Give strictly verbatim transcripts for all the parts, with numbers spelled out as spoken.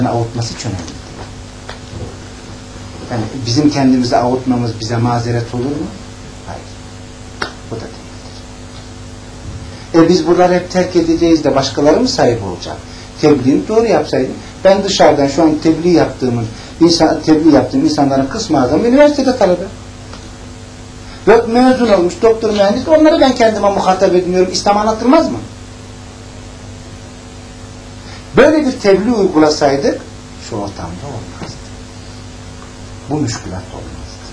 avutması çok önemli. Yani bizim kendimizi avutmamız bize mazeret olur mu? Hayır. Bu da değildir. E biz buraları hep terk edeceğiz de başkaları mı sahip olacak? Tebliğini doğru yapsaydım. Ben dışarıdan şu an tebliğ yaptığımın insan, tebliğ yaptığım insanların kısmı adam üniversitede talebe. Yok mezun olmuş doktor mühendis, onları ben kendime muhatap edmiyorum. İslam anlatılmaz mı? Böyle bir tebliğ uygulasaydık şu ortamda olmazdı. Bu müşkülat olmazdı.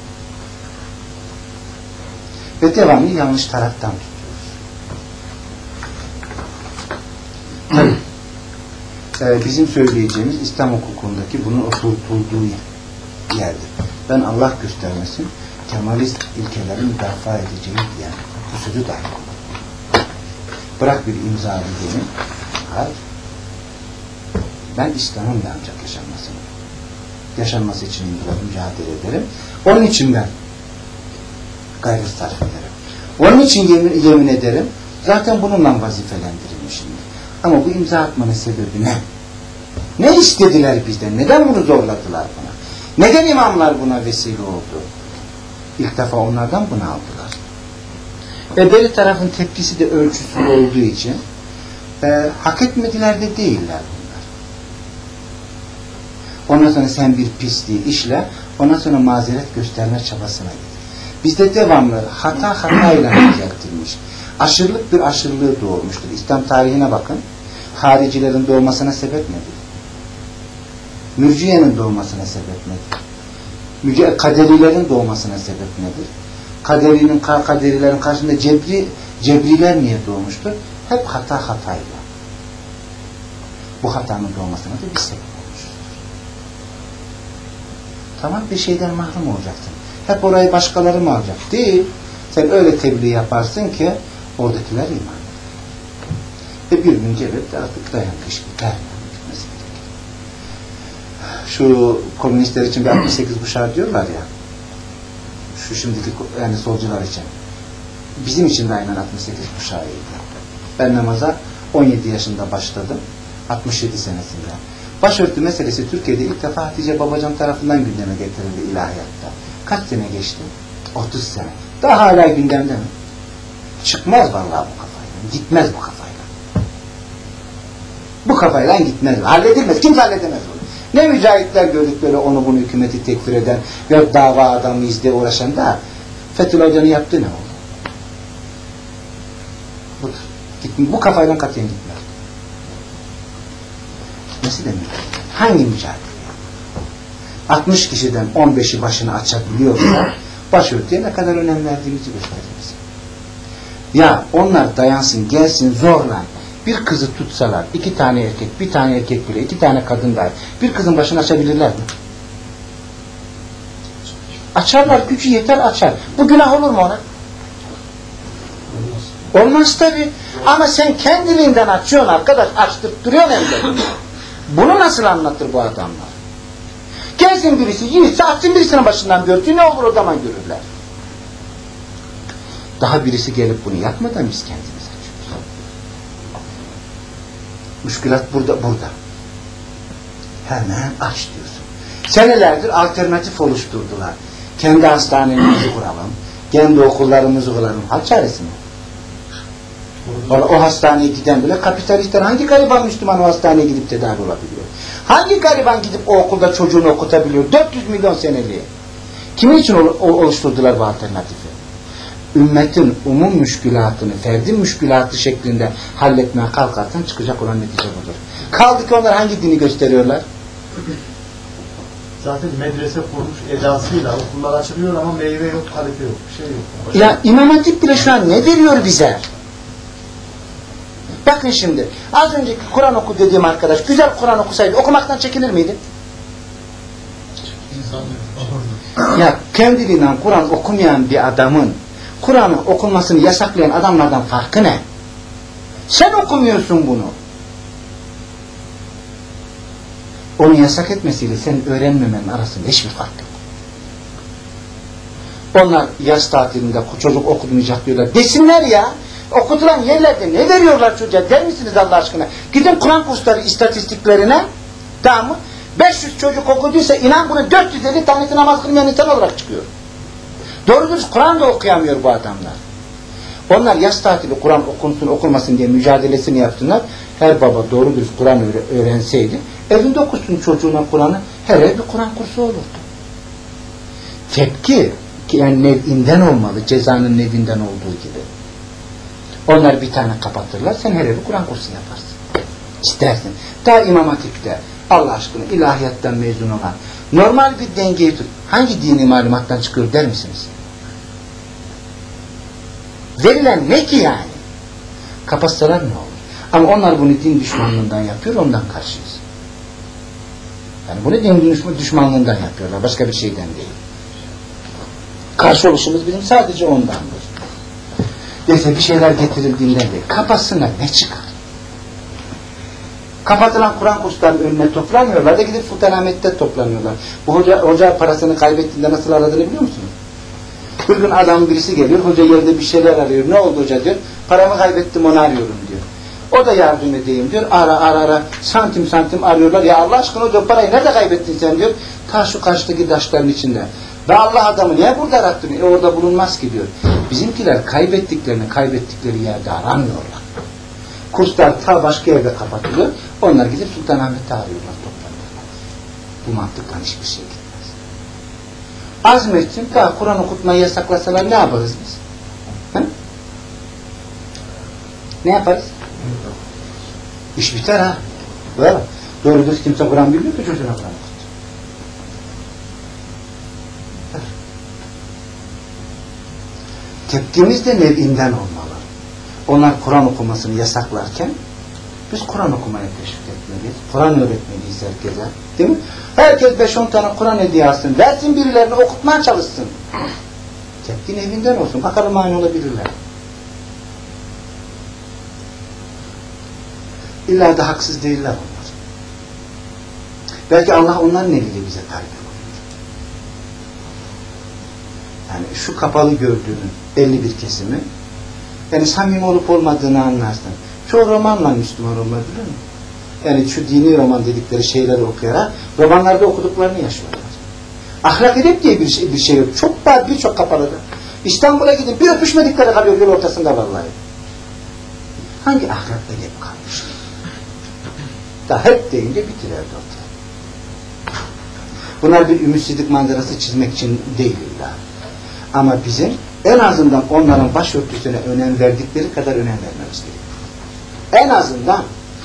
Ve devamlı yanlış taraftan tutuyoruz. Tabii ee, bizim söyleyeceğimiz İslam hukukundaki bunun oturtulduğu yerdir. Ben Allah göstermesin Kemalist ilkelerin müdafaa edeceği diyen bu sözü dahi bırak bir imza edeyim. Hayır. Ben İslam'ın ancak yaşanmasını yaşanması için mücadele ederim. Onun için ben gayret sarf ederim. Onun için yemin, yemin ederim. Zaten bununla vazifelendirilmişimdir. Ama bu imza atmanın sebebi ne? Ne istediler bizden? Neden bunu zorladılar buna? Neden imamlar buna vesile oldu? İlk defa onlardan bunu aldılar. Ve beri tarafın tepkisi de ölçüsüz olduğu için e, hak etmediler de değiller bunlar. Ondan sonra sen bir pisliği işle, ondan sonra mazeret gösterme çabasına git. Bizde devamlı hata hatayla düzeltilmiş. Aşırılık bir aşırılığı doğurmuştur. İslam tarihine bakın. Haricilerin doğmasına sebep nedir? Mürciye'nin doğmasına sebep nedir? Kaderilerin doğmasına sebep nedir? Kaderinin, kaderilerin karşısında cebri, cebriler niye doğmuştur? Hep hata hatayla. Bu hatanın doğmasına da bir sebep olmuştur. Tamam, bir şeyden mahrum olacaksın. Hep orayı başkaları mı alacak? Değil. Sen öyle tebliğ yaparsın ki oradakiler iman. Ve bir gün cebette artık dayanık iş biter. Şu komünistler için bir altmış sekiz kuşağı diyorlar ya, şu şimdiki yani solcular için. Bizim için de aynen altmış sekiz kuşağıydı. Ben namaza on yedi yaşında başladım. altmış yedi senesinde. Başörtü meselesi Türkiye'de ilk defa Hatice Babacan tarafından gündeme getirildi ilahiyatta. Kaç sene geçti? otuz sene. Daha hala gündemde mi? Çıkmaz vallahi bu kafayla. Gitmez bu kafayla. Bu kafayla gitmez. Halledilmez. Kimse halledemez bunu. Ne mücahitler gördük böyle onu bunu hükümeti tekfir eden ve dava adamıyız diye uğraşan da Fethullah Hoca'nın yaptığı ne oldu? Budur. Gitme, bu kafayla katiyen gitmez. Gitmesi de mümkün. Hangi mücadele? altmış kişiden on beşi başını açabiliyorsa başörtüye ne kadar önem verdiğimizi gösteririz. Ya onlar dayansın, gelsin zorla bir kızı tutsalar, iki tane erkek, bir tane erkek bile, iki tane kadın dahi, bir kızın başını açabilirler mi? Açarlar, gücü yeter açar. Bu günah olur mu ona? Olmaz. Olmaz tabi. Ama sen kendiliğinden açıyorsun arkadaş, açtırıp duruyorsun elinde. Bunu nasıl anlatır bu adamlar? Gelsin birisi, yiğitse açsın birisinin başından gördüğü ne olur o zaman görürler. Daha birisi gelip bunu yapmadan biz kendimiz açıyoruz. Müşkülat burada, burada. Hemen aç diyorsun. Senelerdir alternatif oluşturdular. Kendi hastanemizi kuralım, kendi okullarımızı kuralım. Hal çaresi mi? O, o hastaneye giden bile kapitalistler, hangi gariban Müslüman o hastaneye gidip tedavi olabiliyor? Hangi gariban gidip o okulda çocuğunu okutabiliyor? dört yüz milyon seneliğe. Kimin için oluşturdular bu alternatifi? Ümmetin umum müşkülatını, ferdi müşkülatı şeklinde halletmeye kalkarsan çıkacak olan netice budur. Kaldı ki onlar hangi dini gösteriyorlar? Zaten medrese kurmuş edasıyla okullar açılıyor ama meyve yok, kalite yok, bir şey yok. Ya İmam Hatip bile şu an ne veriyor bize? Bakın şimdi, az önceki Kur'an oku dediğim arkadaş, güzel Kur'an okusaydı okumaktan çekinir miydi? Ya kendiliğinden Kur'an okumayan bir adamın Kur'an'ın okunmasını yasaklayan adamlardan farkı ne? Sen okumuyorsun bunu. Onu yasak etmesiyle senin öğrenmemenin arasında hiçbir fark yok. Onlar yaz tatilinde çocuk okumayacak diyorlar. Desinler ya. Okutulan yerlerde ne veriyorlar çocuğa? Der misiniz Allah aşkına? Gidin Kur'an kursları istatistiklerine. Tamam mı? beş yüz çocuk okuduysa inan bunu dört yüz elli tanesi namaz kılmayan insan olarak çıkıyor. Doğru dürüst Kur'an da okuyamıyor bu adamlar. Onlar yaz tatili Kur'an okunsun okunmasın diye mücadelesini yaptılar. Her baba doğru dürüst Kur'an öğrenseydi evinde okusun çocuğuna Kur'an'ı, her ev bir Kur'an kursu olurdu. Tepki yani nevinden olmalı, cezanın nevinden olduğu gibi. Onlar bir tane kapatırlar, sen her evi Kur'an kursu yaparsın. İstersin. Daha İmam Hatip'te Allah aşkına ilahiyattan mezun olan normal bir dengeyi tut. Hangi dini malumattan çıkıyor der misiniz? Verilen ne ki yani? Kapatsalar ne olur? Ama onlar bunu din düşmanlığından yapıyor, ondan karşıyız. Yani bunu din düşmanlığından yapıyorlar, başka bir şeyden değil. Karşı oluşumuz bizim sadece ondandır. Neyse bir şeyler getirildiğinden değil. Kapatsınlar, ne çıkar? Kapatılan Kur'an kurslarının önüne toplanmıyorlar da gidip Sultanahmet'te toplanıyorlar. Bu hoca, hoca parasını kaybettiğinde nasıl aradığını biliyor musunuz? Bir gün adam birisi geliyor, hoca yerde bir şeyler arıyor. Ne oldu hoca diyor, paramı kaybettim onu arıyorum diyor. O da yardım edeyim diyor, ara ara ara santim santim arıyorlar. Ya Allah aşkına hoca parayı nerede kaybettin sen diyor. Ta şu karşıdaki taşların içinde. Ve Allah adamı niye burada arattın? E orada bulunmaz ki diyor. Bizimkiler kaybettiklerini kaybettikleri yerde aramıyorlar. Kurslar ta başka yerde kapatılıyor. Onlar gidip Sultanahmet'te arıyorlar, toplanıyorlar. Bu mantıktan hiçbir şey gitmez. Azmetsin, daha Kur'an okutmayı yasaklasalar ne yaparız biz? He? Ne yaparız? İş biter ha. Böyle. Doğru düz kimse Kur'an bilmiyor ki çocuğuna Kur'an okut. Tepkimiz de nevinden olmalı. Onlar Kur'an okumasını yasaklarken biz Kur'an okumaya teşvik etmeliyiz. Kur'an öğretmeliyiz herkese. Değil mi? Herkes beş on tane Kur'an hediye alsın. Versin birilerini okutmaya çalışsın. Tepkin evinden olsun. Bakalım aynı olabilirler. İlla da haksız değiller onlar. Belki Allah onların eliyle bize talip oluyor. Yani şu kapalı gördüğünün belli bir kesimi yani samimi olup olmadığını anlarsın. Çoğu romanla Müslüman olabilir mi? Yani şu dini roman dedikleri şeyleri okuyarak romanlarda okuduklarını yaşıyorlar. Ahlak edep diye bir şey, bir şey yok. Çok daha birçok kapalıdır. İstanbul'a gidin bir öpüşmedikleri kalıyor yol ortasında vallahi. Hangi ahlak edep kalmış? Daha hep deyince bitirirdi ortaya. Bunlar bir ümitsizlik manzarası çizmek için değil illa. Ama bizim en azından onların başörtüsüne önem verdikleri kadar önem vermemiz gerekiyor. En azından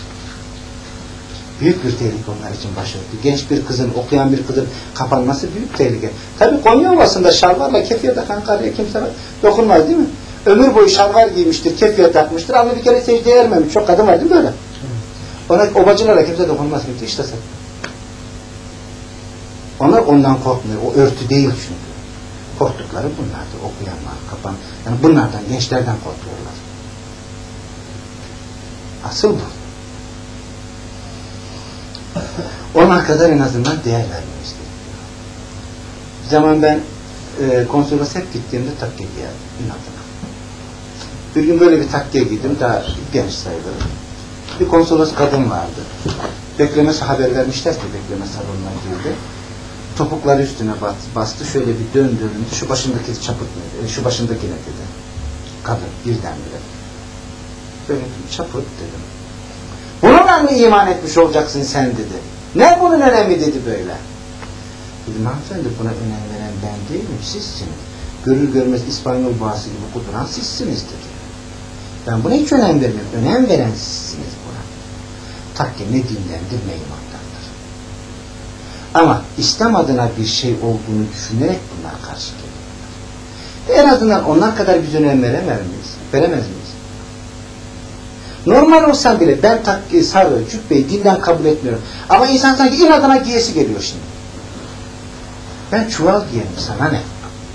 büyük bir tehlike onlar için başörtü. Genç bir kızın, okuyan bir kızın kapanması büyük tehlike. Tabi Konya Ovası'nda şalvarla kefir takan karıya kimse dokunmaz değil mi? Ömür boyu şalvar giymiştir, kefir takmıştır ama bir kere secdeye ermemiş. Çok kadın var değil mi böyle? Ona obacılara kimse dokunmaz. Müthiş de sen. Onlar ondan korkmuyor. O örtü değil çünkü. Korktukları bunlardır. Okuyanlar, kapan. Yani bunlardan, gençlerden korkuyorlar. Asıl bu. Ona kadar en azından değer vermemiz gerekiyor. Bir zaman ben e, konsolosya hep gittiğimde takke giyerdim. İnadına. Bir gün böyle bir takke giydim. Daha genç sayılırım. Bir konsolos kadın vardı. Beklemesi haber vermişler ki bekleme salonuna girdi. Topukları üstüne bastı. Şöyle bir döndürdü. Şu başındaki çaput neydi? Şu başındaki ne dedi? Kadın birdenbire. Böyle çaput dedim. Bununla mı iman etmiş olacaksın sen dedi. Ne bunun önemi dedi böyle. Dedim hanımefendi buna önem veren ben değilim sizsiniz. Görür görmez İspanyol boğası gibi kuduran sizsiniz dedi. Ben buna hiç önem vermiyorum. Önem veren sizsiniz buna. Takke ne dinlendir ne imandandır. Ama İslam adına bir şey olduğunu düşünerek bunlar karşı geliyorlar. En azından onlar kadar biz önem veremez miyiz? Veremez miyiz? Normal olsan bile ben takke, sarı, cübbeyi dinden kabul etmiyorum. Ama insan sanki inadına giyesi geliyor şimdi. Ben çuval giyerim sana ne?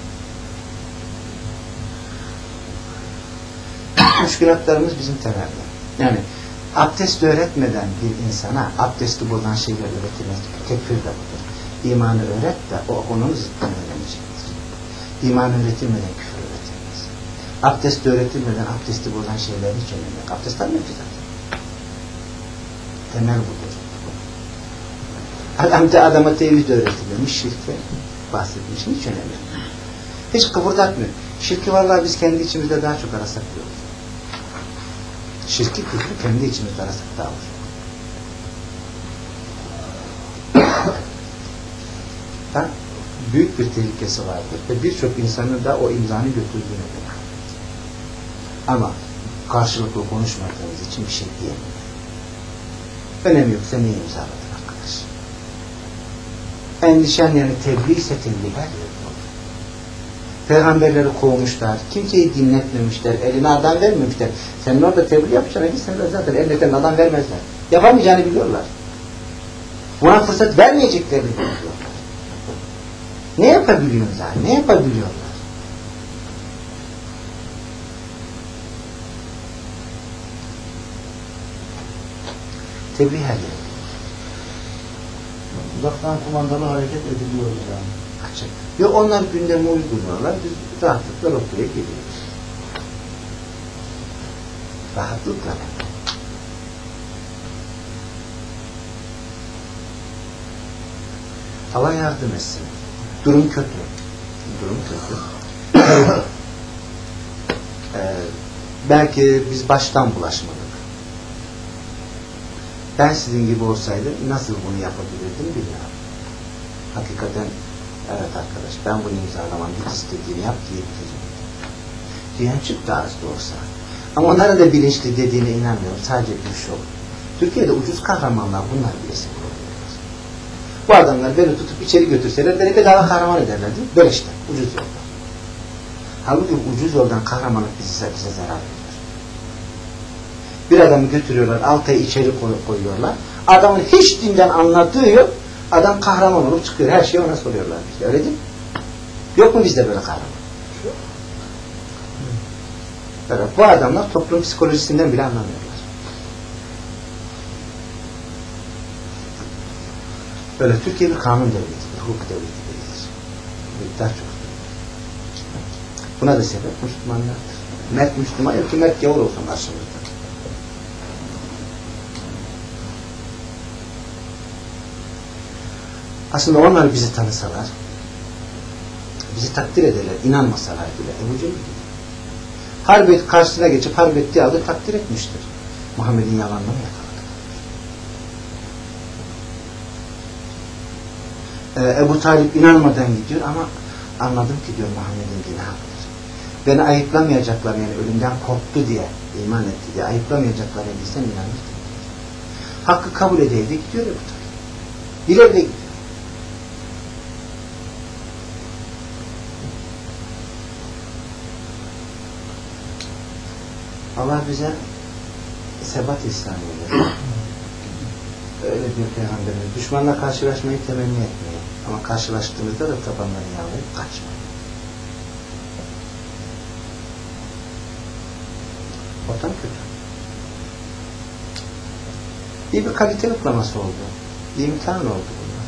Müşkülatlarımız bizim temelde. Yani abdest öğretmeden bir insana abdesti bozan şeyler öğretilmez. Tekfir de budur. İmanı öğret de o onun zıttını öğrenecektir. İman öğretilmeden küfür öğretilmez. Abdest öğretilmeden abdesti bozan şeyler hiç önemli yok. Abdest almıyor ki zaten. Temel budur. Adam da adama tevhid öğretilmiş, şirke bahsetmiş. Hiç önemli değil. Hiç kıpırdatmıyor. Şirki vallahi biz kendi içimizde daha çok arasak diyoruz. Şirki küfrü kendi içimizde arasak daha olur. Da büyük bir tehlikesi vardır ve birçok insanın da o imzanı götürdüğünü bilir. Ama karşılıklı konuşmadığımız için bir şey diyemiyor. Önemi yoksa niye imzaladın arkadaş? Endişen yani tebliğ ise tebliğ her yerde olur. Peygamberleri kovmuşlar, kimseyi dinletmemişler, eline adam vermemişler. Sen orada tebliğ yapacaksın, gitsen de zaten elinden adam vermezler. Yapamayacağını biliyorlar. Buna fırsat vermeyeceklerini biliyorlar. Ne yapabiliyorlar? Ne yapabiliyorlar? Tebliğ her yerde. Uzaktan kumandalı hareket ediliyor yani. Açık. Ve onlar gündeme uyguluyorlar. Biz rahatlıkla ortaya geliyoruz. Rahatlıkla. Allah yardım etsin. Durum kötü. Durum kötü. ee, belki biz baştan bulaşmadık. Ben sizin gibi olsaydım nasıl bunu yapabilirdim bilmiyorum. Hakikaten evet arkadaş ben bunu imzalamam, git istediğini yap diyebilirim. Diyen çıktı az da olsa. Ama onlara da bilinçli dediğine inanmıyorum. Sadece bir şey olur. Türkiye'de ucuz kahramanlar bunlar birisi. Bu adamlar beni tutup içeri götürseler beni bedava kahraman ederlerdi. Böyle işte. Ucuz yoldan. Halbuki ucuz yoldan kahramanlık bize, bize zarar verir. Bir adamı götürüyorlar, altı ay içeri koyuyorlar. Adamın hiç dinden anladığı yok. Adam kahraman olup çıkıyor. Her şeyi ona soruyorlar. İşte öyle değil mi? Yok mu bizde böyle kahraman? Evet, bu adamlar toplum psikolojisinden bile anlamıyorlar. Böyle Türkiye bir kanun devletidir, hukuk devleti değildir. Daha çok. Buna da sebep Müslümanlardır. Mert Müslüman yok ki mert gavur olsun karşımızda. Aslında onlar bizi tanısalar, bizi takdir ederler, inanmasalar bile Ebu Cehil gibi. Harp karşısına geçip harp ettiği halde takdir etmiştir. Muhammed'in yalanını mı yakaladı? Ee, Ebu Talip inanmadan gidiyor ama anladım ki diyor Muhammed'in günahıdır. Beni ayıplamayacaklar yani ölümden korktu diye, iman etti diye ayıplamayacaklar dediysen inanırdım. Hakkı kabul edeydi gidiyor Ebu Talip. Bir evde gidiyor. Allah bize sebat İslam'ı verir. Öyle bir peygamberimiz. Düşmanla karşılaşmayı temenni etmeyin. Ama karşılaştığınızda da tabanları yağlayıp kaçmayın. Ortam kötü. İyi bir kalite yoklaması oldu. Bir imtihan oldu bunlar.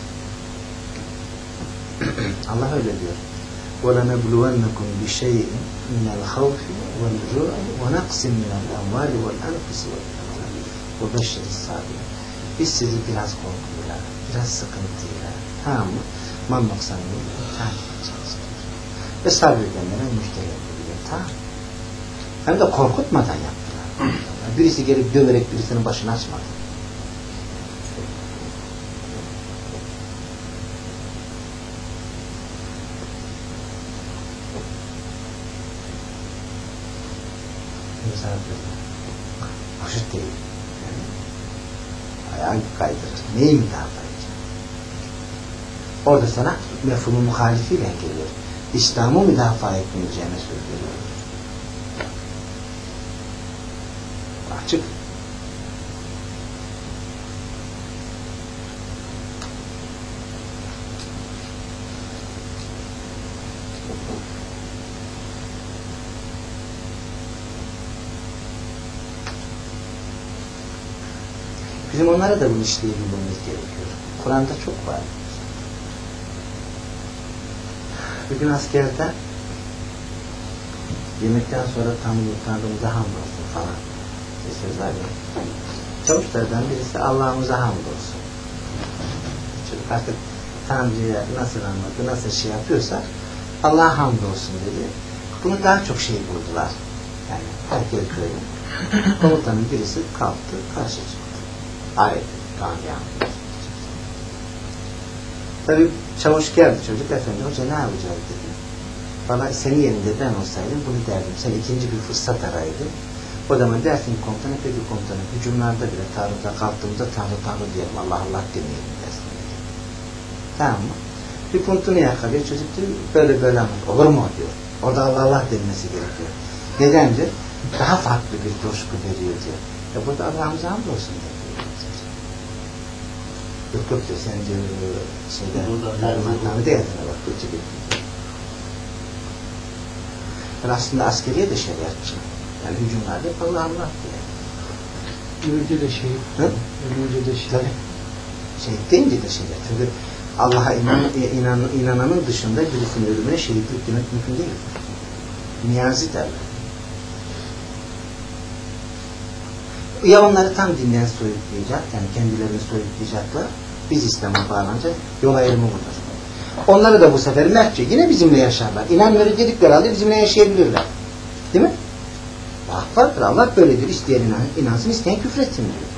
Allah öyle diyor. وَلَنَبْلُوَنَّكُمْ بِشَيْءٍ مِنَ الْخَوْفِ وَالْجُوعِ وَنَقْسٍ مِنَ الْاَمْوَالِ وَالْاَنْفُسِ وَالْاَمْوَالِ وَبَشِّرِ الصَّابِرِينَ. Biz sizi biraz korkuyla, biraz sıkıntıyla, tamam mı? Mal noksanını imtihan edeceğiz. Ve sabredenlere müjdele ediyor. Tamam. Hem de korkutmadan yaptılar. Birisi gelip döverek birisinin başını açmadı. Hoşut değil. Yani, ayağı kaydırır. Neyi mi daha kaydırır? Orada sana mefhumu muhalifiyle geliyor. İslam'ı müdafaa etmeyeceğine söz veriyor. Açık. Bizim onlara da bu işleyebilmemiz gerekiyor. Kur'an'da çok var. Bir gün askerde yemekten sonra Tanrımıza hamdolsun falan sözler var. Çavuşlardan birisi Allah'ımıza hamdolsun. artık Tanrı'ya nasıl anladı, nasıl şey yapıyorsa Allah'a hamdolsun dedi. Bunu daha çok şey buldular. Yani herkes böyle. Komutanın birisi kalktı, karşı çıktı. Ayet, Tanrı'ya. Tabii çavuş geldi çocuk, efendi hoca ne yapacağız dedi. Bana senin yerinde ben olsaydım bunu derdim. Sen ikinci bir fırsat araydın. O zaman dersin komutanı, peki komutanı hücumlarda bile Tanrı'da kalktığımızda Tanrı Tanrı diyelim, Allah Allah demeyelim dersin. Tamam mı? Bir puntunu yakalıyor çocuk diyor, böyle böyle anlat. Olur mu diyor. Orada Allah Allah denmesi gerekiyor. Nedendir? Daha farklı bir coşku veriyor diyor. Ya burada Allah'ımıza hamdolsun diyor. Yok yok diyor, sen diyor şeyde Erman'dan değerine bak, kötü bir yani aslında askeriye de şeriatçı. Yani hücumlarda Allah Allah diyor. Ölünce de şey. Ölünce de şey. Tabii. Şey deyince de şeriat. Çünkü Allah'a inan, inan, inananın dışında birisinin ölümüne şehitlik demek mümkün değil. Niyazi derler. Ya onları tam dinden soyutlayacak, yani kendilerini soyutlayacaklar, biz İslam'a bağlanacak, yol ayrımı budur. Onları da bu sefer mertçe yine bizimle yaşarlar. İnanmıyoruz dedikleri halde bizimle yaşayabilirler. Değil mi? Hak vardır, Allah böyledir. İsteyen inansın, isteyen küfretsin diyor.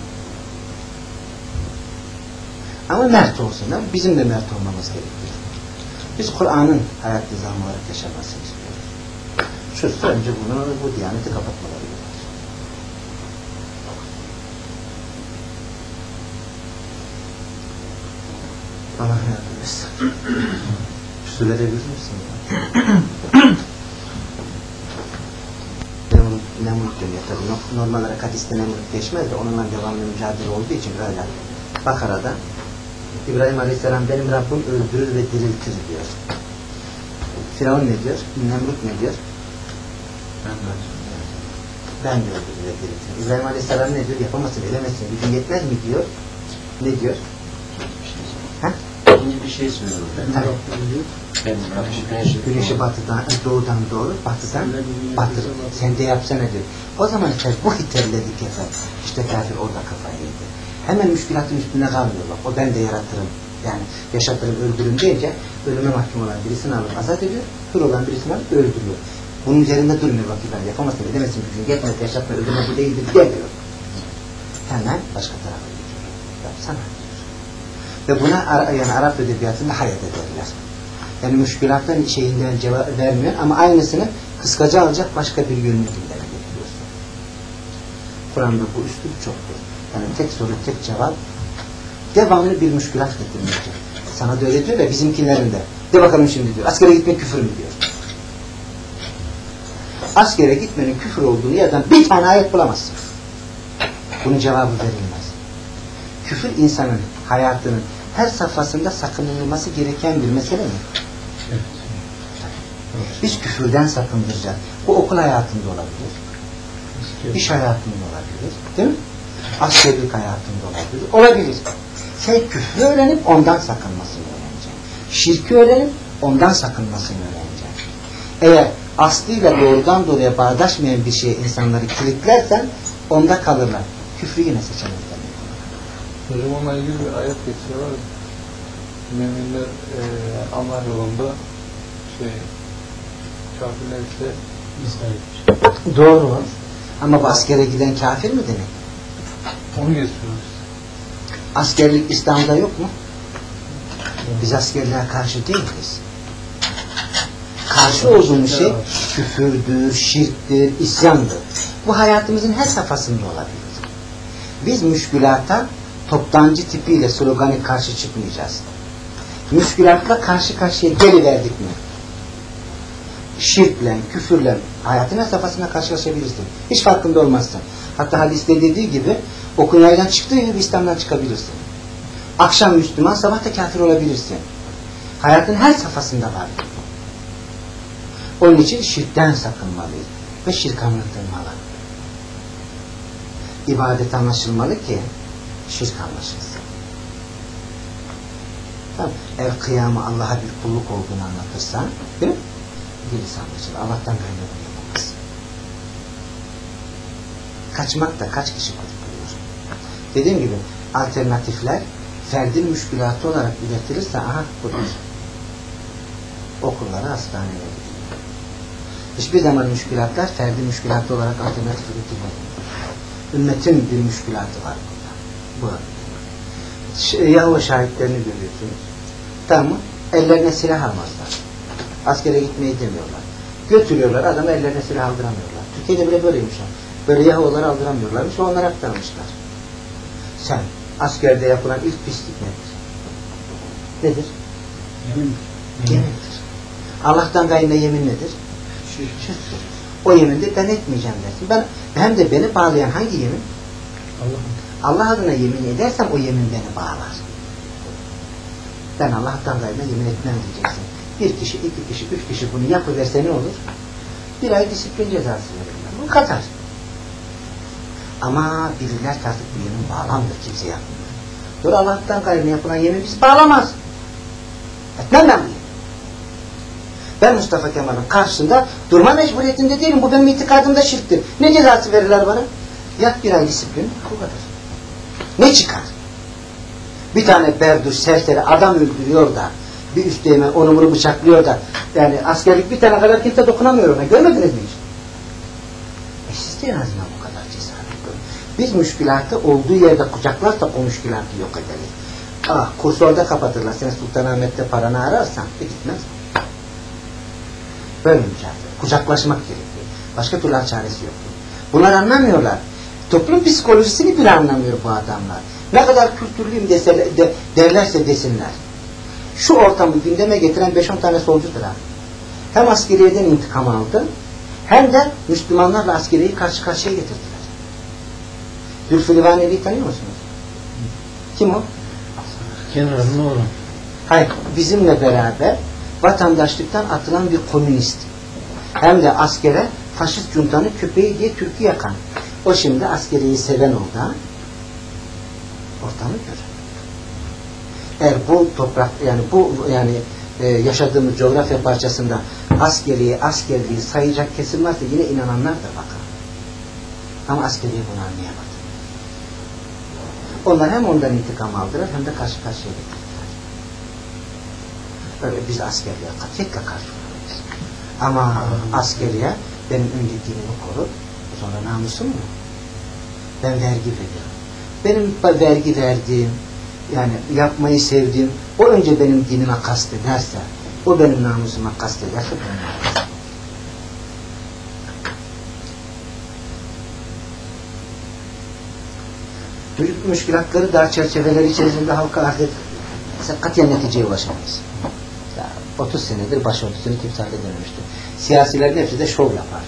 Ama mert olsunlar, bizim de mert olmamız gerekir. Biz Kur'an'ın hayat nizamı olarak yaşamasını istiyoruz. Şu önce bunu, bu diyaneti kapatmaları gerekir. Allah yardım etsin. Su verebilir misin? Nemrut, Nemrut dönüyor tabi. Normal olarak hadiste Nemrut geçmez de onunla devamlı mücadele olduğu için öyle. Bakara'da İbrahim Aleyhisselam benim Rabbim öldürür ve diriltir diyor. Firavun ne diyor? Nemrut ne diyor? Ben de ben de öldürür ve diriltir. İbrahim Aleyhisselam ne diyor? Yapamazsın, edemezsin. Gücün yetmez mi diyor? Ne diyor? Ha? Bir şey söylüyorum. Güneşi batıdan, doğudan doğru, batıdan batır. Sen de yapsana diyor. O zaman bu hiterledik efendim. İşte kafir orada kafayı yedi. Hemen müşkülatın üstüne kalmıyor bak. O ben de yaratırım. Yani yaşatırım, öldürürüm deyince ölüme mahkum olan birisini alıp azat ediyor. Hür olan birisini alıp öldürüyor. Bunun üzerinde durmuyor bak. Ben yapamazsın, edemezsin. Gücün yetmez, yaşatma, öldürme bu değildir demiyor. Hemen başka tarafa gidiyor. Yapsana. Ve buna yani Arap edebiyatında hayat ederler. Yani müşkülatların şeyinden cevap vermiyor ama aynısını kıskaca alacak başka bir yönünü gündeme getiriyorsun. Kur'an'da bu üslup çoktur. Yani tek soru, tek cevap devamlı bir müşkülat getirmeyecek. Sana da öyle diyor da bizimkilerin de. De bakalım şimdi diyor. Askere gitmek küfür mü diyor. Askere gitmenin küfür olduğunu yerden bir tane ayet bulamazsın. Bunun cevabı verilmez. Küfür insanın hayatının her safhasında sakınılması gereken bir mesele mi? Evet. Biz küfürden sakındıracağız. Bu okul hayatında olabilir. İş hayatında olabilir. Değil mi? Askerlik hayatında olabilir. Olabilir. Sen küfrü öğrenip ondan sakınmasını öğreneceksin. Şirki öğrenip ondan sakınmasını öğreneceksin. Eğer aslıyla doğrudan doğruya bağdaşmayan bir şeye insanları kilitlersen onda kalırlar. Küfrü yine seçemezler. Hocam onunla ilgili bir ayet geçiyor. Müminler e, Allah yolunda şey kafirler ise doğru. Ama bu askere giden kafir mi demek? Onu geçiyoruz. Askerlik İslam'da yok mu? Biz askerliğe karşı değiliz. Karşı olduğumuz şey küfürdür, şirktir, isyandır. Bu hayatımızın her safhasında olabilir. Biz müşkülata toptancı tipiyle sloganı karşı çıkmayacağız. Müşkülatla karşı karşıya geliverdik mi? Şirkle, küfürle hayatın her safhasına karşılaşabilirsin. Hiç farkında olmazsın. Hatta hadiste dediği gibi okul yaydan çıktığı gibi İslam'dan çıkabilirsin. Akşam Müslüman, sabah da kafir olabilirsin. Hayatın her safhasında var. Onun için şirkten sakınmalıyız. Ve şirk anlatılmalı. İbadet anlaşılmalı ki şirk anlaşılsın. Tamam. Eğer kıyamı Allah'a bir kulluk olduğunu anlatırsan, değil mi? Birisi anlaşılır. Allah'tan böyle yapamaz. Kaçmak da kaç kişi kurtuluyor? Dediğim gibi alternatifler ferdin müşkülatı olarak üretilirse aha budur. Okullara, hastanelere gidiyor. Hiçbir zaman müşkülatlar ferdi müşkülatı olarak alternatif üretilmedi. Ümmetin bir müşkülatı var burada. Bu. Yahova şahitlerini görüyorsunuz. Tamam mı? Ellerine silah almazlar. Askere gitmeyi demiyorlar. Götürüyorlar, adamı ellerine silah aldıramıyorlar. Türkiye'de bile böyleymiş. Böyle Yahovaları aldıramıyorlarmış ve onlara aktarmışlar. Sen, askerde yapılan ilk pislik nedir? Nedir? Yemin. Yemindir. Allah'tan gayrına yemin nedir? Şirktir. O yeminde ben etmeyeceğim dersin. Ben, hem de beni bağlayan hangi yemin? Allah. Allah adına yemin edersem o yemin beni bağlar. Ben Allah'tan gayrına yemin etmem diyeceksin. Bir kişi, iki kişi, üç kişi bunu yapıverse ne olur? Bir ay disiplin cezası verirler. Bu kadar. Ama bilirler ki artık bu yemin bağlamıyor, kimse yapmıyor. Sonra Allah'tan gayrına yapılan yemin bizi bağlamaz. Etmem ben bu yemin. Ben Mustafa Kemal'in karşısında durma mecburiyetinde değilim. Bu benim itikadımda şirktir. Ne cezası verirler bana? Yat bir ay disiplin, bu kadar. Ne çıkar? Bir tane berduş, serseri adam öldürüyor da bir üsteğmen onu bunu bıçaklıyor da yani askerlik bir tane kadar kimse dokunamıyor ona. Görmediniz mi hiç? E siz de en azından bu kadar cesaret görün. Biz müşkülatı olduğu yerde kucaklarsa o müşkülatı yok ederiz. Ah, kursu orada kapatırlar. Sen Sultanahmet'te paranı ararsan e gitmez. Böyle mücadele. Kucaklaşmak gerekiyor. Başka türlü çaresi yok. Bunlar anlamıyorlar. Toplum psikolojisini bile anlamıyor bu adamlar. Ne kadar kültürlüyüm dese, de, derlerse desinler. Şu ortamı gündeme getiren beş on tane solcudur ha. Hem askeriyeden intikam aldı, hem de Müslümanlarla askeriyeyi karşı karşıya getirdiler. Zülfü Livaneli'yi tanıyor musunuz? Kim o? Kenarında olan. Hayır, bizimle beraber vatandaşlıktan atılan bir komünist. Hem de askere faşist cuntanın köpeği diye Türk'ü yakan. O şimdi askeriyi seven oldu ha. Ortamı gör. Eğer bu toprak yani bu yani e, yaşadığımız coğrafya parçasında askeriye, askerliği sayacak kesim varsa yine inananlar da bakar. Ama askeriye bunu anlayamadı. Onlar hem ondan intikam aldılar hem de karşı karşıya getirdiler. Böyle biz askerliğe katiyetle karşı oluruz. Ama askeriye benim önce dinimi korur, sonra namusum mu? Ben vergi veriyorum. Benim vergi verdiğim, yani yapmayı sevdiğim, o önce benim dinime kastederse, o benim namusuma kastederse ben namusum. Çocuk müşkilatları dar çerçeveleri içerisinde halka arz et, katiyen neticeye ulaşamayız. otuz senedir başörtüsünü kimse halledememiştir. Siyasilerin hepsi de şov yapar.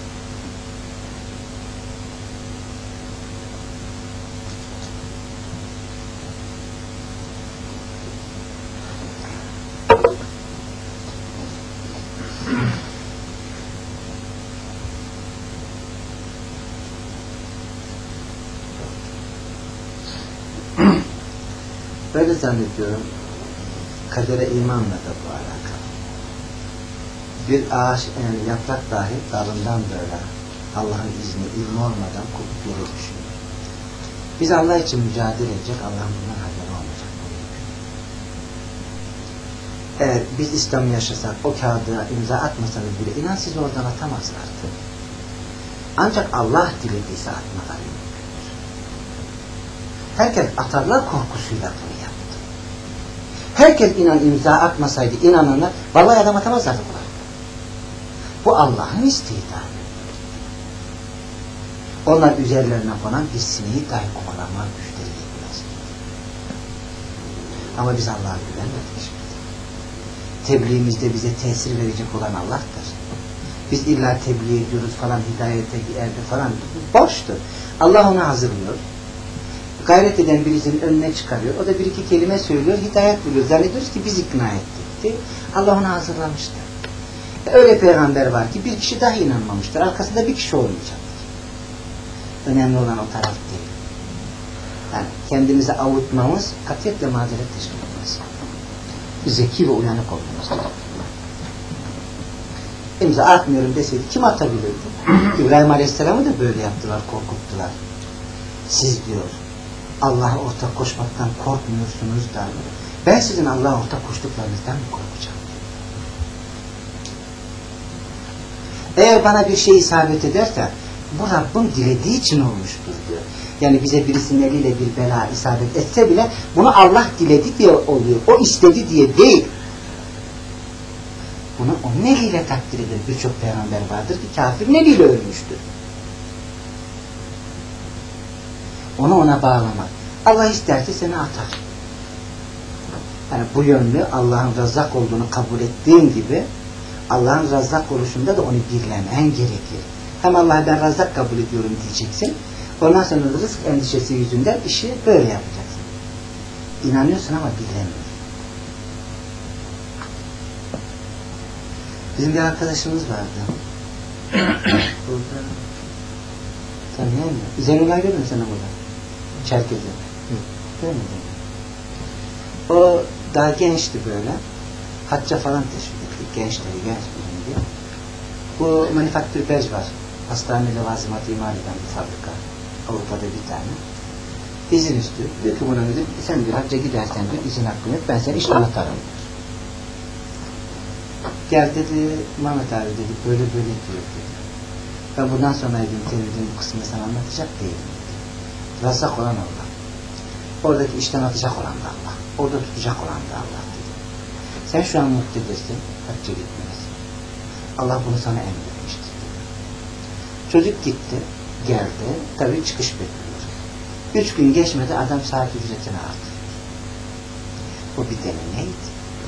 Böyle zannediyorum, kadere imanla da bu alakalı. Bir ağaç, yani yaprak dahi dalından böyle Allah'ın izni, ilmi olmadan kopup yere düşüyor. Biz Allah için mücadele edecek, Allah'ın bundan haberi olmayacak. Eğer biz İslam'ı yaşasak, o kağıda imza atmasanız bile inan sizi oradan atamazlardı. Ancak Allah dilediyse atmaları mümkündür. Herkes atarlar korkusuyla bunu yaptı. Herkes inan imza atmasaydı inananlar vallahi adam atamazlardı bunlar. Bu Allah'ın istihdamı. Onlar üzerlerine konan bir sineği dahi kovalanma güçleri yetmez. Ama biz Allah'a güvenmedik şimdi. Tebliğimizde bize tesir verecek olan Allah'tır. Biz illa tebliğ ediyoruz falan, hidayete erdi falan. Boştur. Allah onu hazırlıyor. Gayret eden birisinin önüne çıkarıyor. O da bir iki kelime söylüyor, hidayet buluyor. Zannediyoruz ki biz ikna ettik. Allah onu hazırlamıştır. Öyle peygamber var ki bir kişi daha inanmamıştır. Arkasında bir kişi olmayacaktır. Önemli olan o taraf değil. Yani kendimizi avutmamız, katiyetle mazeret teşkil etmez. Zeki ve uyanık olmamız. İmza atmıyorum deseydi kim atabilirdi? İbrahim Aleyhisselam'ı da böyle yaptılar, korkuttular. Siz diyor, Allah'a ortak koşmaktan korkmuyorsunuz da ben sizin Allah'a ortak koştuklarınızdan mı korkacağım? Eğer bana bir şey isabet ederse bu Rabbim dilediği için olmuştur diyor. Yani bize birisinin eliyle bir bela isabet etse bile bunu Allah diledi diye oluyor. O istedi diye değil. Bunu onun eliyle takdir edilir. Birçok peygamber vardır ki kafirin eliyle ölmüştür. Onu ona bağlamak. Allah isterse seni atar. Yani bu yönlü Allah'ın Razzak olduğunu kabul ettiğin gibi Allah'ın Razzak oluşunda da onu birlemen gerekir. Hem Allah'ı ben Razzak kabul ediyorum diyeceksin. Ondan sonra rızık endişesi yüzünden işi böyle yapacaksın. İnanıyorsun ama bilemiyorsun. Bizim bir arkadaşımız vardı. Burada tanıyor musun? Zeynullah görür müsün sana burada? Çerkez'de. Değil mi? O daha gençti böyle. Hacca falan teşvik ettik. Gençleri genç bilin diye. Bu manifaktür Bej var. Hastane levazımat imal eden bir fabrika. Avrupa'da bir tane. İzin istiyor. Diyor ki buna dedim, sen bir hacca gidersen diyor, izin hakkın yok, ben seni işten atarım. Gel dedi, Mehmet abi dedi, böyle böyle diyor dedi. Ben bundan sonra dedim, televizyon bu kısmını sana anlatacak değilim dedi. Razzak olan Allah. Oradaki işten atacak olan da Allah. Orada tutacak olan da Allah dedi. Sen şu an muktedirsin, hacca gitmelisin. Allah bunu sana emretmiştir dedi. Çocuk gitti, geldi, tabii çıkış bekliyor. Üç gün geçmedi, adam saat ücretini artırıyor. Bu bir deneydi.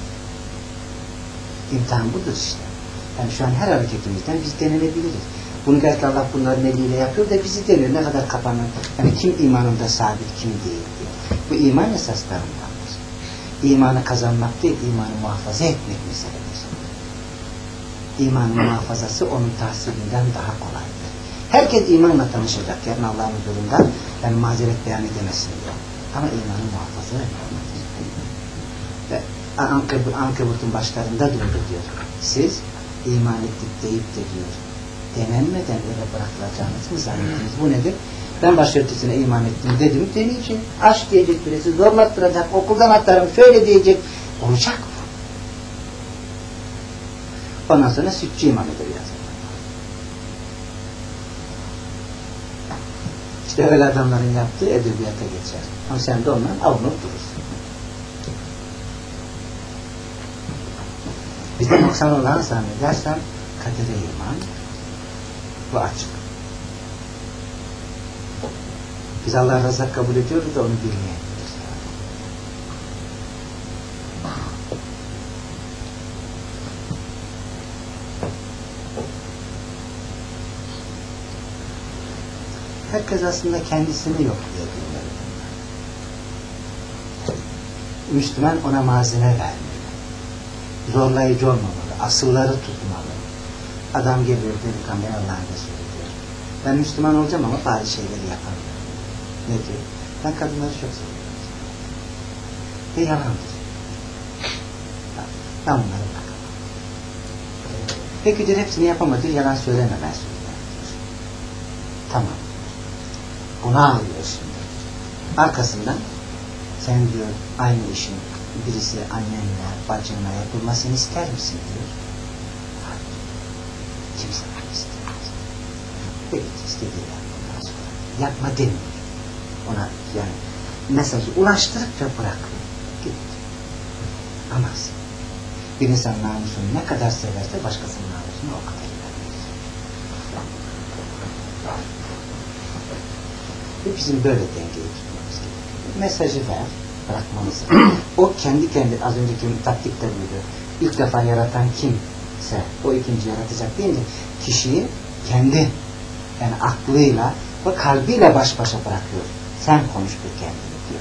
İmtihan budur işte. Yani şu an her hareketimizden biz denenebiliriz. Bunu belki Allah bunların eliyle yapıyor da bizi deniyor. Ne kadar kapanır. Yani kim imanında sabit, kim değil diye. Bu iman esaslarındandır. İmanı kazanmak değil, imanı muhafaza etmek meselesidir. İmanın muhafazası onun tahsilinden daha kolaydır. Herkes imanla tanışacak. Yarın Allah'ın huzurunda yani mazeret beyan edemesin diyor. Ama imanı muhafaza etmek. Ve Ankebut'un başlarında durdu diyor. Siz iman ettik deyip de diyor. Denenmeden öyle bırakılacağınızı mı zannettiniz? Bu nedir? Ben başörtüsüne iman ettim dedim. Deneyecek. Aşk diyecek birisi. Zorlattıracak. Okuldan atarım. Şöyle diyecek. Olacak mı? Ondan sonra sütçü imam ediyor yazar. İşte öyle adamların yaptığı edebiyata geçer. Ama sen de ondan avunup durursun. Bizde noksan olan zannedersem kadere iman bu açık. Biz Allah'a Razzak kabul ediyoruz da onu bilmeyebiliriz. Herkes aslında kendisini yoklayabilir. Müslüman ona malzeme vermeli. Zorlayıcı olmamalı. Asılları tutmalı. Adam geliyor delikanlı Allah'ın Resulü diyor. Ben Müslüman olacağım ama bazı şeyleri yapamıyorum. Ne diyor? Ben kadınları çok seviyorum. Ve yalandır. Ben bunları bakamam. Peki diyor hepsini yapamadı. Yalan söylememez söylüyor. Tamam. Bunu alıyor şimdi. Arkasından sen diyor aynı işin birisi annenle, bacınla yapılmasını ister misin diyor. Hayır. Kimse bunu istemez. Peki istediği yapmadan sonra. Yapma demiyor. Ona yani mesajı ulaştırıp da bırakıyor. Git. Ama bir insan namusunu ne kadar severse başkasının namusunu o kadar vermez. Ve bizim böyle dengeyi tutmamız gerekiyor. Mesajı ver, bırakmamız. O kendi kendi az önceki taktikte buydu. İlk defa yaratan kimse o ikinci yaratacak deyince kişiyi kendi yani aklıyla ve kalbiyle baş başa bırakıyor. Sen konuştur kendini diyor.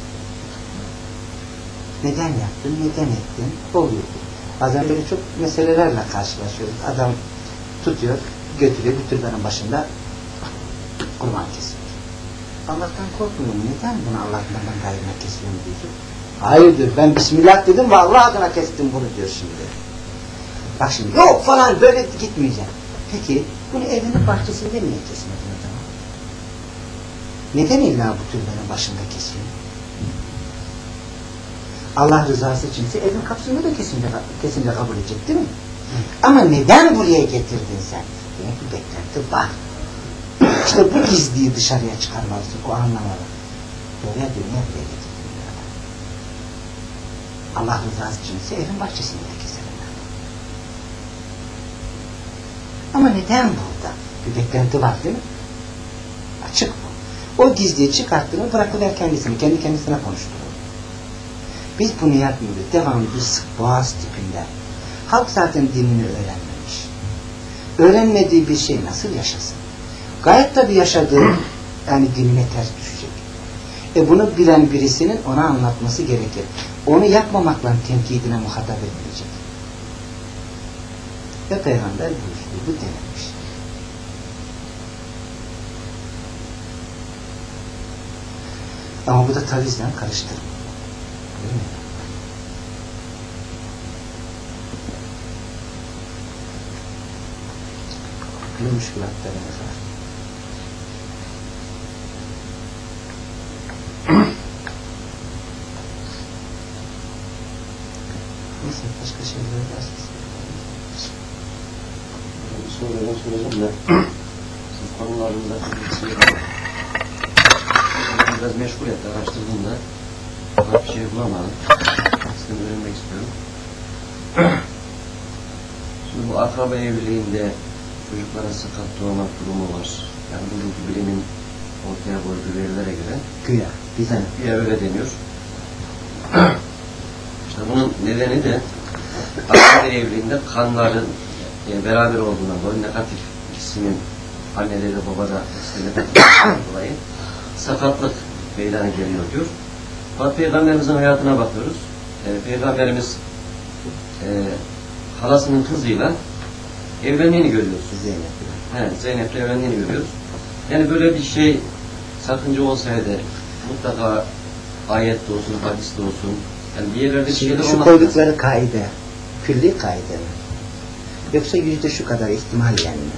Neden yaptın, neden ettin? Oluyor. Bazen böyle çok meselelerle karşılaşıyoruz. Adam tutuyor, götürüyor, bir türbenin başında kurban kesiyor. Allah'tan korkmuyor mu? Neden bunu Allah'tan gayrına kesiyorum diyecek? Hayır diyor, ben Bismillah dedim ve Allah adına kestim bunu diyor şimdi. Bak şimdi, yok falan böyle gitmeyeceğim. Peki, bunu evinin bahçesinde niye kesmedin o zaman? Neden illa bu türbenin başında kesiyor? Allah rızası içinse evin kapısında da kesinlikle, kesinlikle kabul edecek değil mi? Hı. Ama neden buraya getirdin sen? Demek ki beklenti var. İşte bu gizliyi dışarıya çıkarmalısın, o anlamalı. Buraya dünya bile getirdin. Allah rızası içinse evin bahçesinde de keserim. Ama neden burada? Bir beklenti var değil mi? Açık bu. O gizliyi çıkarttığını bırakıver kendisini, kendi kendisine konuşturur. Biz bunu yapmıyoruz. Devamlı bir sık boğaz tipinde. Halk zaten dinini öğrenmemiş. Öğrenmediği bir şey nasıl yaşasın? Gayet tabii yaşadığı yani dinine ters düşecek. E bunu bilen birisinin ona anlatması gerekir. Onu yapmamakla tenkidine muhatap edilecek. Ve Peygamber bu üslubu denemiş. Ama bu da tavizle karıştırma. Değil mi? Ne müşkülatlarımız var. Neyse başka şeyler varsa Söyleyeceğim, söyleyeceğim de siz konularında biraz meşgul etti, araştırdığımda bir şey bulamadım. Sizden öğrenmek istiyorum. Şimdi bu akraba evliliğinde çocuklara sakat doğmak durumu var. Yani bugünkü bilimin ortaya koyduğu verilere göre güya, bize güya öyle deniyor. İşte bunun nedeni de akraba evliliğinde kanların e, beraber olduğundan dolayı negatif ikisinin anneleri babada negatif dolayı sakatlık meydana geliyor diyor. Fakat Peygamberimizin hayatına bakıyoruz. E, Peygamberimiz e, halasının kızıyla evlendiğini görüyoruz. Zeynep'le. Evet, Zeynep'le evlendiğini görüyoruz. Yani böyle bir şey sakınca olsaydı mutlaka ayette olsun, hadiste olsun, yani bir yerlerde bir şeyler olmaz. Şu koydukları kaide, külli kaide mi? Yoksa yüzde şu kadar ihtimal yani mi?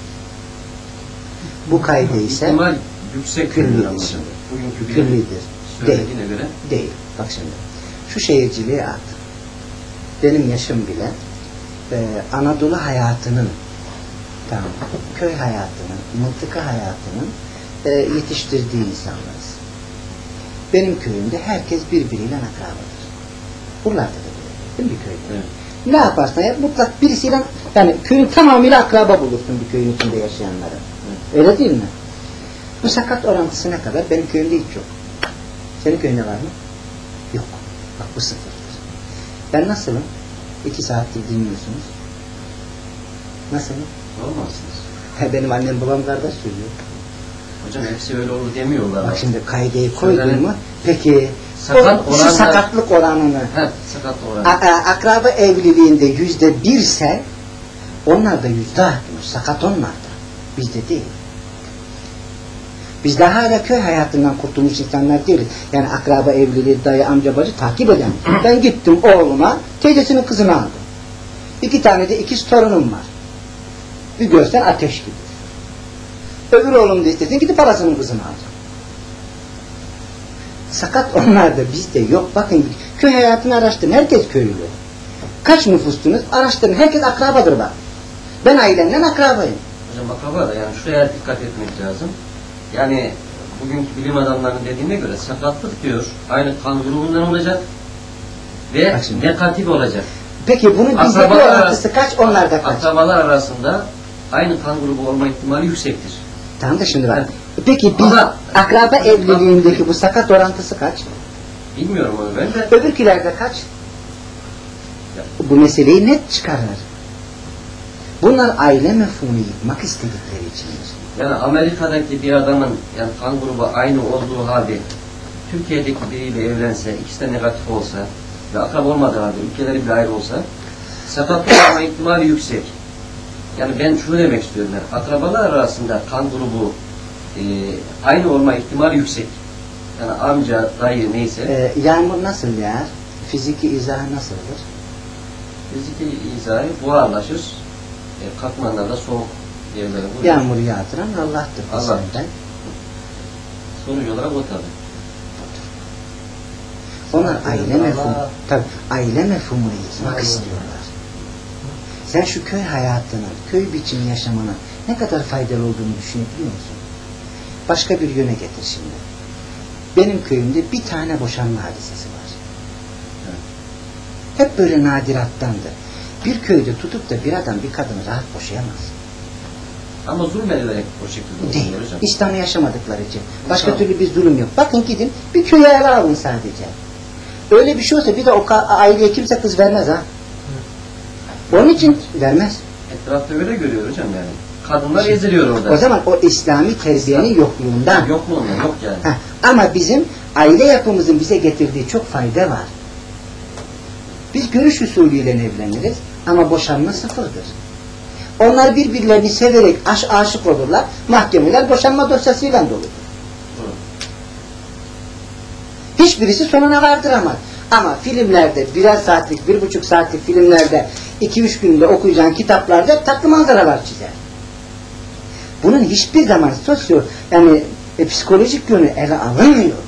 Bu kaide ise ihtimal yüksek küllidir. Bugünkü Küllidir. Değil. Göre. Değil. Bak şimdi. Şu şehirciliğe at. Benim yaşım bile e, Anadolu hayatının tamam, köy hayatının, mıntıka hayatının e, yetiştirdiği insanlarız. Benim köyümde herkes birbiriyle akrabadır. Buralarda da böyle. Değil mi bir köyde? Evet. Ne yaparsan yap, mutlak birisiyle, yani köyün tamamıyla akraba bulursun bir köyün içinde yaşayanları. Evet. Öyle değil mi? Bu sakat orantısı ne kadar? Benim köyümde hiç yok. Senin köyünde var mı? Yok. Bak bu sıfırdır. Ben nasılım? İki saattir dinliyorsunuz. Nasılım? Olmazsınız. Benim annem babam kardeş söylüyor. Hocam hepsi öyle olur demiyorlar. Bak şimdi kaideyi koydun mu? Peki sakat o, şu sakatlık oranını he, sakat oranı. A, a, akraba evliliğinde yüzde birse onlar da yüzde altmış. Sakat onlarda. Bizde değil. Biz daha hala köy hayatından kurtulmuş insanlar değiliz. Yani akraba evliliği, dayı, amca, bacı takip eden. Ben gittim oğluma, teyzesinin kızını aldım. İki tane de ikiz torunum var. Bir görsen ateş gibi. Öbür oğlum da istesin, gidip parasının kızını alacağım. Sakat onlar da bizde yok. Bakın köy hayatını araştırın. Herkes köylü. Kaç nüfustunuz? Araştırın. Herkes akrabadır bak. Ben ailemden akrabayım. Hocam akraba da yani şuraya dikkat etmek lazım. Yani bugünkü bilim adamlarının dediğine göre sakatlık diyor aynı kan grubundan olacak ve negatif olacak. Peki bunun bizde bir orantısı kaç? Onlarda kaç? Akrabalar arasında aynı kan grubu olma ihtimali yüksektir. Tamam da şimdi bak. Peki biz ama, akraba evliliğindeki bu sakat orantısı kaç? Bilmiyorum onu ben de. Öbürkülerde kaç? Ya. Bu meseleyi net çıkarır. Bunlar aile mefhumunu yıkmak istedikleri içindir. Yani Amerika'daki bir adamın yani kan grubu aynı olduğu halde Türkiye'deki biriyle evlense, ikisi de negatif olsa ve akraba olmadığı halde ülkeleri bir ayrı olsa sakatlık olma ihtimali yüksek. Yani ben şunu demek istiyorum. Yani akrabalar arasında kan grubu e, aynı olma ihtimali yüksek. Yani amca, dayı neyse. Ee, yağmur nasıl yağar? Fiziki izahı nasıldır? Fiziki izahı buharlaşır. E, katmanlarda soğuk yerlere vurur. Yağmur yağdıran Allah'tır. Allah. Sonuç olarak o tabi. Onlar aile mefhumu, tabii aile mefhumunu yıkmak istiyorlar. Sen şu köy hayatının, köy biçimi yaşamının ne kadar faydalı olduğunu düşünebiliyor musun? Başka bir yöne getir şimdi. Benim köyümde bir tane boşanma hadisesi var. Hep böyle nadirattandır. Bir köyde tutup da bir adam bir kadını rahat boşayamaz. Ama zulmedilerek o şekilde Değil. oluyor hocam. İslam'ı yaşamadıkları için. Başka Tamam. türlü bir zulüm yok. Bakın gidin bir köye ele alın sadece. Öyle bir şey olsa bir de o aileye kimse kız vermez ha. Onun için vermez. Etrafta öyle görüyor hocam yani. Kadınlar eziliyor orada. O zaman o İslami terbiyenin yokluğundan. Yokluğundan yok yani. Heh. Ama bizim aile yapımızın bize getirdiği çok fayda var. Biz görüş usulüyle evleniriz ama boşanma sıfırdır. Onlar birbirlerini severek aş aşık olurlar. Mahkemeler boşanma dosyasıyla doludur. Hiçbirisi sonuna vardıramaz. Ama filmlerde birer saatlik, bir buçuk saatlik filmlerde iki üç günde okuyacağın kitaplarda tatlı manzaralar çizer. Bunun hiçbir zaman sosyo yani e, psikolojik yönü ele alınmıyor.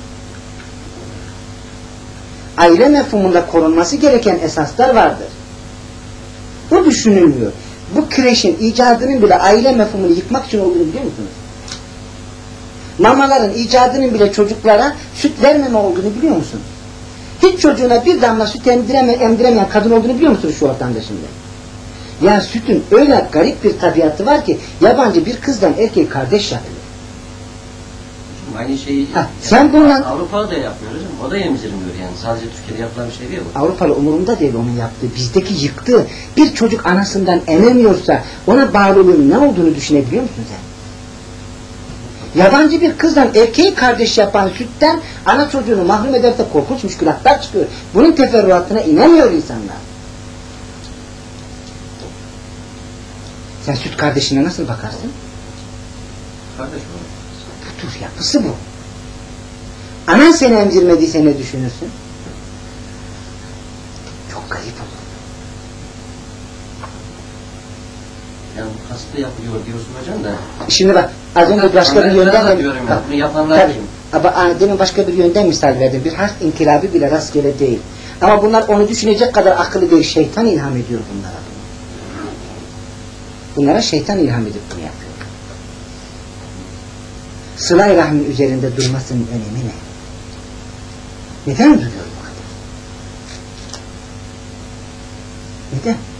Aile mefhumunda korunması gereken esaslar vardır. Bu düşünülmüyor. Bu kreşin icadının bile aile mefhumunu yıkmak için olduğunu biliyor musunuz? Mamaların icadının bile çocuklara süt vermeme olduğunu biliyor musun? Hiç çocuğuna bir damla süt emdireme, emdiremeyen kadın olduğunu biliyor musunuz şu ortamda şimdi? Ya sütün öyle garip bir tabiatı var ki yabancı bir kızdan erkeği kardeş yapıyor. Aynı şeyi Ha, sen bundan Avrupa'da da yapmıyor hocam. O da emzirmiyor yani. Sadece Türkiye'de yapılan bir şey değil bu. Avrupalı umurumda değil onun yaptığı. Bizdeki yıktığı bir çocuk anasından ememiyorsa ona bağlılığın ne olduğunu düşünebiliyor musun sen? Yabancı bir kızdan erkeği kardeş yapan sütten ana çocuğunu mahrum ederse korkunç müşkülatlar çıkıyor. Bunun teferruatına inemiyor insanlar. Sen süt kardeşine nasıl bakarsın? Kardeş var. Bu tür yapısı bu. Anan seni emzirmediyse ne düşünürsün? Çok garip olur. Yani bu kastı yapılıyor diyorsun hocam da. Şimdi bak az önce başka bir yönden diyorum ya. Bunu yapanlar tabii, kim? ama demin başka bir yönden misal verdim. Bir harf inkılabı bile rastgele değil. Ama bunlar onu düşünecek kadar akıllı değil. Şeytan ilham ediyor bunlara bunu. Bunlara şeytan ilham edip bunu yapıyor. Sıla-i Rahmin üzerinde durmasının önemi ne? Neden duruyor bu kadar? Neden?